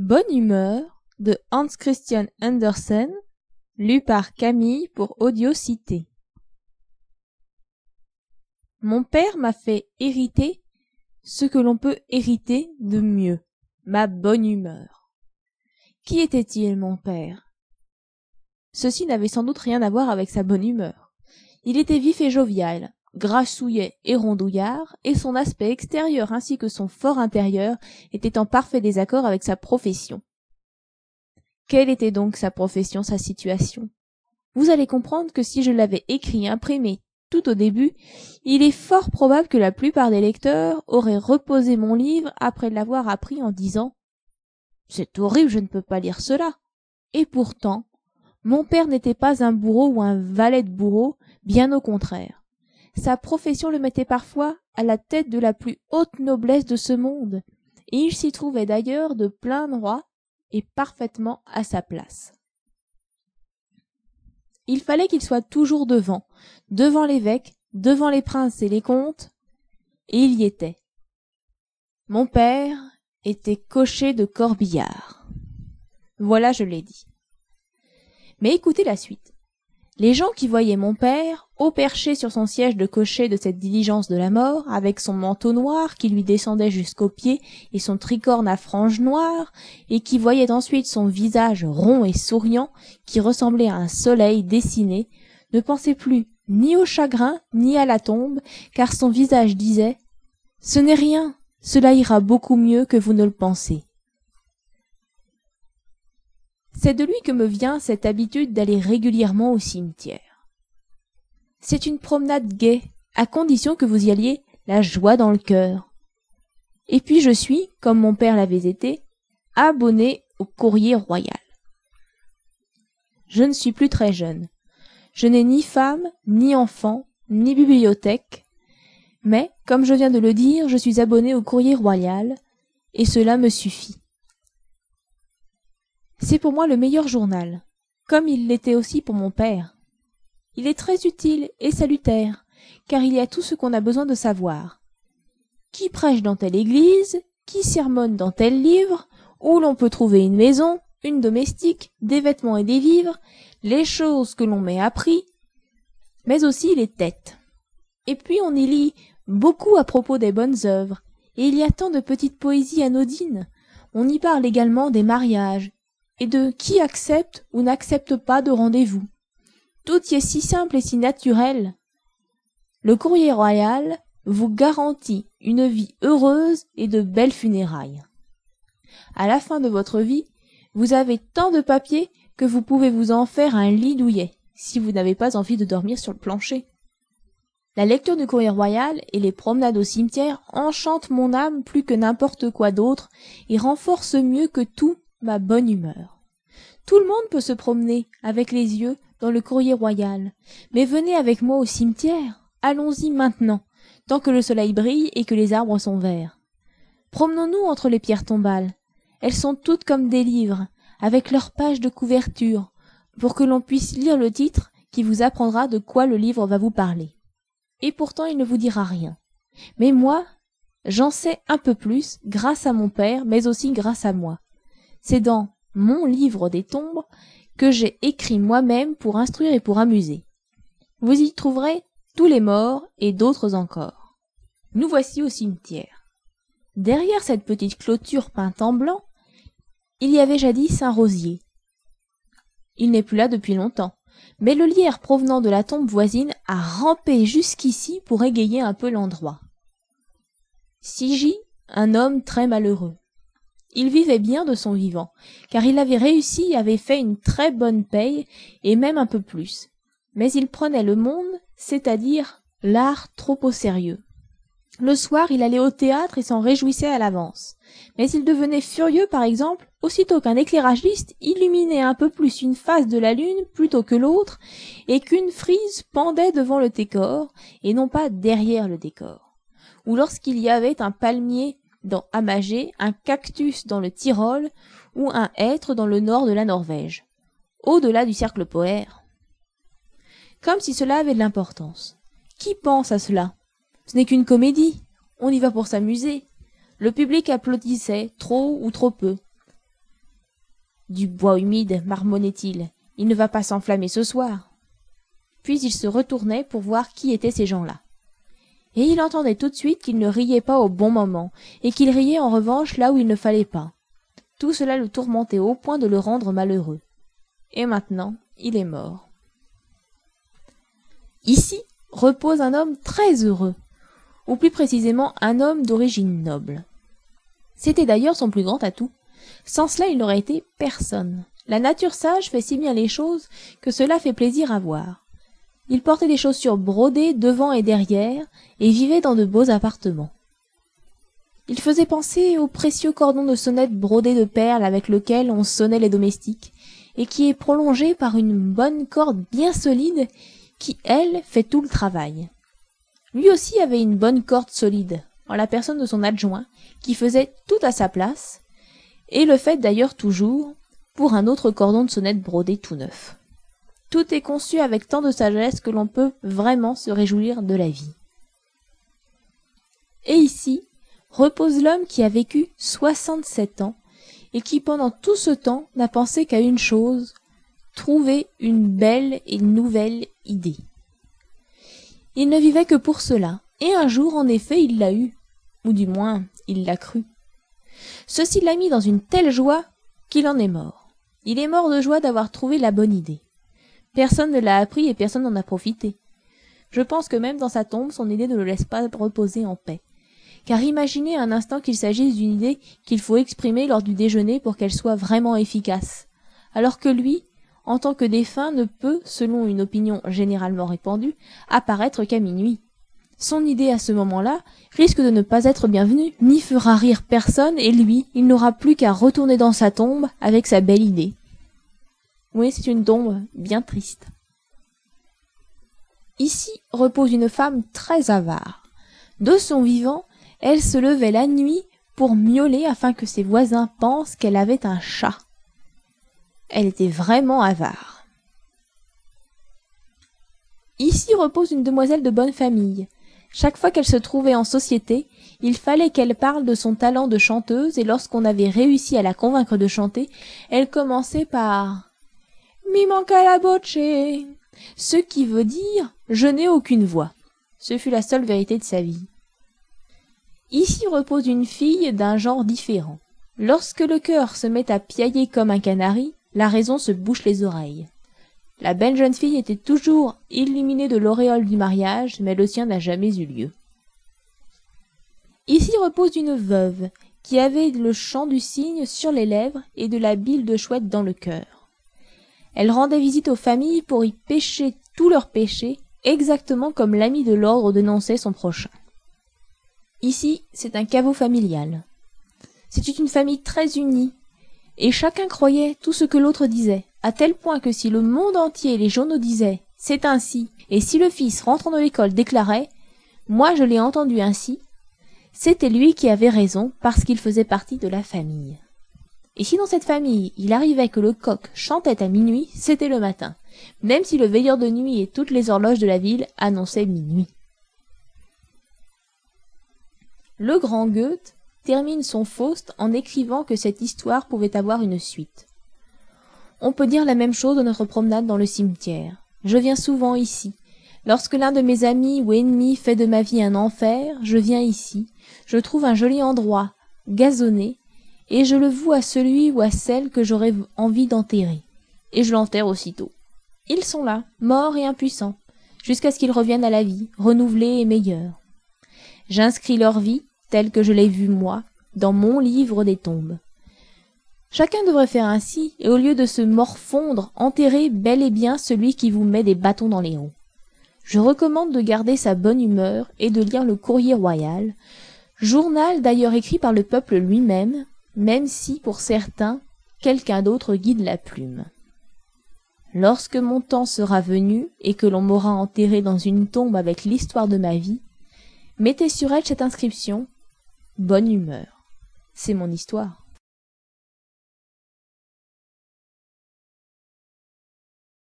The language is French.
Bonne humeur de Hans Christian Andersen, lu par Camille pour Audiocité. Mon père m'a fait hériter ce que l'on peut hériter de mieux, ma bonne humeur. Qui était-il, mon père? Ceci n'avait sans doute rien à voir avec sa bonne humeur. Il était vif et jovial, grassouillet et rondouillard, et son aspect extérieur ainsi que son fort intérieur étaient en parfait désaccord avec sa profession. Quelle était donc sa profession, sa situation? Vous allez comprendre que si je l'avais écrit, imprimé, tout au début, il est fort probable que la plupart des lecteurs auraient reposé mon livre après l'avoir appris en disant « C'est horrible, je ne peux pas lire cela ». Et pourtant, mon père n'était pas un bourreau ou un valet de bourreau, bien au contraire. Sa profession le mettait parfois à la tête de la plus haute noblesse de ce monde, et il s'y trouvait d'ailleurs de plein droit et parfaitement à sa place. Il fallait qu'il soit toujours devant l'évêque, devant les princes et les comtes, et il y était. Mon père était cocher de corbillard. Voilà, je l'ai dit. Mais écoutez la suite. Les gens qui voyaient mon père, haut perché sur son siège de cocher de cette diligence de la mort, avec son manteau noir qui lui descendait jusqu'aux pieds et son tricorne à franges noires, et qui voyaient ensuite son visage rond et souriant, qui ressemblait à un soleil dessiné, ne pensaient plus ni au chagrin ni à la tombe, car son visage disait « Ce n'est rien, cela ira beaucoup mieux que vous ne le pensez ». C'est de lui que me vient cette habitude d'aller régulièrement au cimetière. C'est une promenade gaie, à condition que vous y alliez la joie dans le cœur. Et puis je suis, comme mon père l'avait été, abonné au Courrier royal. Je ne suis plus très jeune. Je n'ai ni femme, ni enfant, ni bibliothèque, mais, comme je viens de le dire, je suis abonné au Courrier royal, et cela me suffit. C'est pour moi le meilleur journal, comme il l'était aussi pour mon père. Il est très utile et salutaire, car il y a tout ce qu'on a besoin de savoir. Qui prêche dans telle église, qui sermonne dans tel livre, où l'on peut trouver une maison, une domestique, des vêtements et des vivres, les choses que l'on met à prix, mais aussi les têtes. Et puis on y lit beaucoup à propos des bonnes œuvres, et il y a tant de petites poésies anodines. On y parle également des mariages, et de qui accepte ou n'accepte pas de rendez-vous. Tout y est si simple et si naturel. Le Courrier royal vous garantit une vie heureuse et de belles funérailles. À la fin de votre vie, vous avez tant de papier que vous pouvez vous en faire un lit douillet, si vous n'avez pas envie de dormir sur le plancher. La lecture du Courrier royal et les promenades au cimetière enchantent mon âme plus que n'importe quoi d'autre et renforcent mieux que tout ma bonne humeur. Tout le monde peut se promener, avec les yeux, dans le Courrier royal. Mais venez avec moi au cimetière. Allons-y maintenant, tant que le soleil brille et que les arbres sont verts. Promenons-nous entre les pierres tombales. Elles sont toutes comme des livres, avec leurs pages de couverture, pour que l'on puisse lire le titre qui vous apprendra de quoi le livre va vous parler. Et pourtant il ne vous dira rien. Mais moi, j'en sais un peu plus, grâce à mon père, mais aussi grâce à moi. C'est dans mon livre des tombes que j'ai écrit moi-même pour instruire et pour amuser. Vous y trouverez tous les morts et d'autres encore. Nous voici au cimetière. Derrière cette petite clôture peinte en blanc, il y avait jadis un rosier. Il n'est plus là depuis longtemps, mais le lierre provenant de la tombe voisine a rampé jusqu'ici pour égayer un peu l'endroit. S'y gît un homme très malheureux. Il vivait bien de son vivant, car il avait réussi, avait fait une très bonne paye, et même un peu plus. Mais il prenait le monde, c'est-à-dire l'art, trop au sérieux. Le soir, il allait au théâtre et s'en réjouissait à l'avance. Mais il devenait furieux, par exemple, aussitôt qu'un éclairagiste illuminait un peu plus une face de la lune plutôt que l'autre, et qu'une frise pendait devant le décor, et non pas derrière le décor. Ou lorsqu'il y avait un palmier dans Amagé, un cactus dans le Tyrol ou un hêtre dans le nord de la Norvège, au-delà du cercle polaire. Comme si cela avait de l'importance. Qui pense à cela? Ce n'est qu'une comédie, on y va pour s'amuser. Le public applaudissait, trop ou trop peu. Du bois humide, marmonnait-il. Il ne va pas s'enflammer ce soir. Puis il se retournait pour voir qui étaient ces gens-là. Et il entendait tout de suite qu'ils ne riaient pas au bon moment, et qu'ils riaient en revanche là où il ne fallait pas. Tout cela le tourmentait au point de le rendre malheureux. Et maintenant, il est mort. Ici repose un homme très heureux, ou plus précisément un homme d'origine noble. C'était d'ailleurs son plus grand atout. Sans cela, il n'aurait été personne. La nature sage fait si bien les choses que cela fait plaisir à voir. Il portait des chaussures brodées devant et derrière, et vivait dans de beaux appartements. Il faisait penser au précieux cordon de sonnette brodé de perles avec lequel on sonnait les domestiques, et qui est prolongé par une bonne corde bien solide qui, elle, fait tout le travail. Lui aussi avait une bonne corde solide, en la personne de son adjoint, qui faisait tout à sa place, et le fait d'ailleurs toujours, pour un autre cordon de sonnette brodé tout neuf. Tout est conçu avec tant de sagesse que l'on peut vraiment se réjouir de la vie. Et ici repose l'homme qui a vécu 67 ans, et qui pendant tout ce temps n'a pensé qu'à une chose, trouver une belle et nouvelle idée. Il ne vivait que pour cela, et un jour, en effet, il l'a eue, ou du moins, il l'a cru. Ceci l'a mis dans une telle joie qu'il en est mort. Il est mort de joie d'avoir trouvé la bonne idée. Personne ne l'a appris et personne n'en a profité. Je pense que même dans sa tombe, son idée ne le laisse pas reposer en paix. Car imaginez un instant qu'il s'agisse d'une idée qu'il faut exprimer lors du déjeuner pour qu'elle soit vraiment efficace, alors que lui, en tant que défunt, ne peut, selon une opinion généralement répandue, apparaître qu'à minuit. Son idée à ce moment-là risque de ne pas être bienvenue, ni fera rire personne, et lui, il n'aura plus qu'à retourner dans sa tombe avec sa belle idée. Oui, c'est une tombe bien triste. Ici repose une femme très avare. De son vivant, elle se levait la nuit pour miauler afin que ses voisins pensent qu'elle avait un chat. Elle était vraiment avare. Ici repose une demoiselle de bonne famille. Chaque fois qu'elle se trouvait en société, il fallait qu'elle parle de son talent de chanteuse, et lorsqu'on avait réussi à la convaincre de chanter, elle commençait par « Mi manca la voce », ce qui veut dire « je n'ai aucune voix ». Ce fut la seule vérité de sa vie. Ici repose une fille d'un genre différent. Lorsque le cœur se met à piailler comme un canari, la raison se bouche les oreilles. La belle jeune fille était toujours illuminée de l'auréole du mariage, mais le sien n'a jamais eu lieu. Ici repose une veuve, qui avait le chant du cygne sur les lèvres et de la bile de chouette dans le cœur. Elle rendait visite aux familles pour y pêcher tous leurs péchés, exactement comme l'ami de l'ordre dénonçait son prochain. Ici, c'est un caveau familial. C'était une famille très unie, et chacun croyait tout ce que l'autre disait, à tel point que si le monde entier et les journaux disaient « c'est ainsi », et si le fils rentrant de l'école déclarait « moi je l'ai entendu ainsi », c'était lui qui avait raison parce qu'il faisait partie de la famille. Et si dans cette famille il arrivait que le coq chantait à minuit, c'était le matin, même si le veilleur de nuit et toutes les horloges de la ville annonçaient minuit. Le grand Goethe termine son Faust en écrivant que cette histoire pouvait avoir une suite. On peut dire la même chose de notre promenade dans le cimetière. Je viens souvent ici. Lorsque l'un de mes amis ou ennemis fait de ma vie un enfer, je viens ici. Je trouve un joli endroit, gazonné, et je le voue à celui ou à celle que j'aurais envie d'enterrer. Et je l'enterre aussitôt. Ils sont là, morts et impuissants, jusqu'à ce qu'ils reviennent à la vie, renouvelés et meilleurs. J'inscris leur vie, telle que je l'ai vue moi, dans mon livre des tombes. Chacun devrait faire ainsi, et au lieu de se morfondre, enterrer bel et bien celui qui vous met des bâtons dans les roues. Je recommande de garder sa bonne humeur et de lire le Courrier royal, journal d'ailleurs écrit par le peuple lui-même, même si, pour certains, quelqu'un d'autre guide la plume. Lorsque mon temps sera venu et que l'on m'aura enterré dans une tombe avec l'histoire de ma vie, mettez sur elle cette inscription « Bonne humeur ». C'est mon histoire.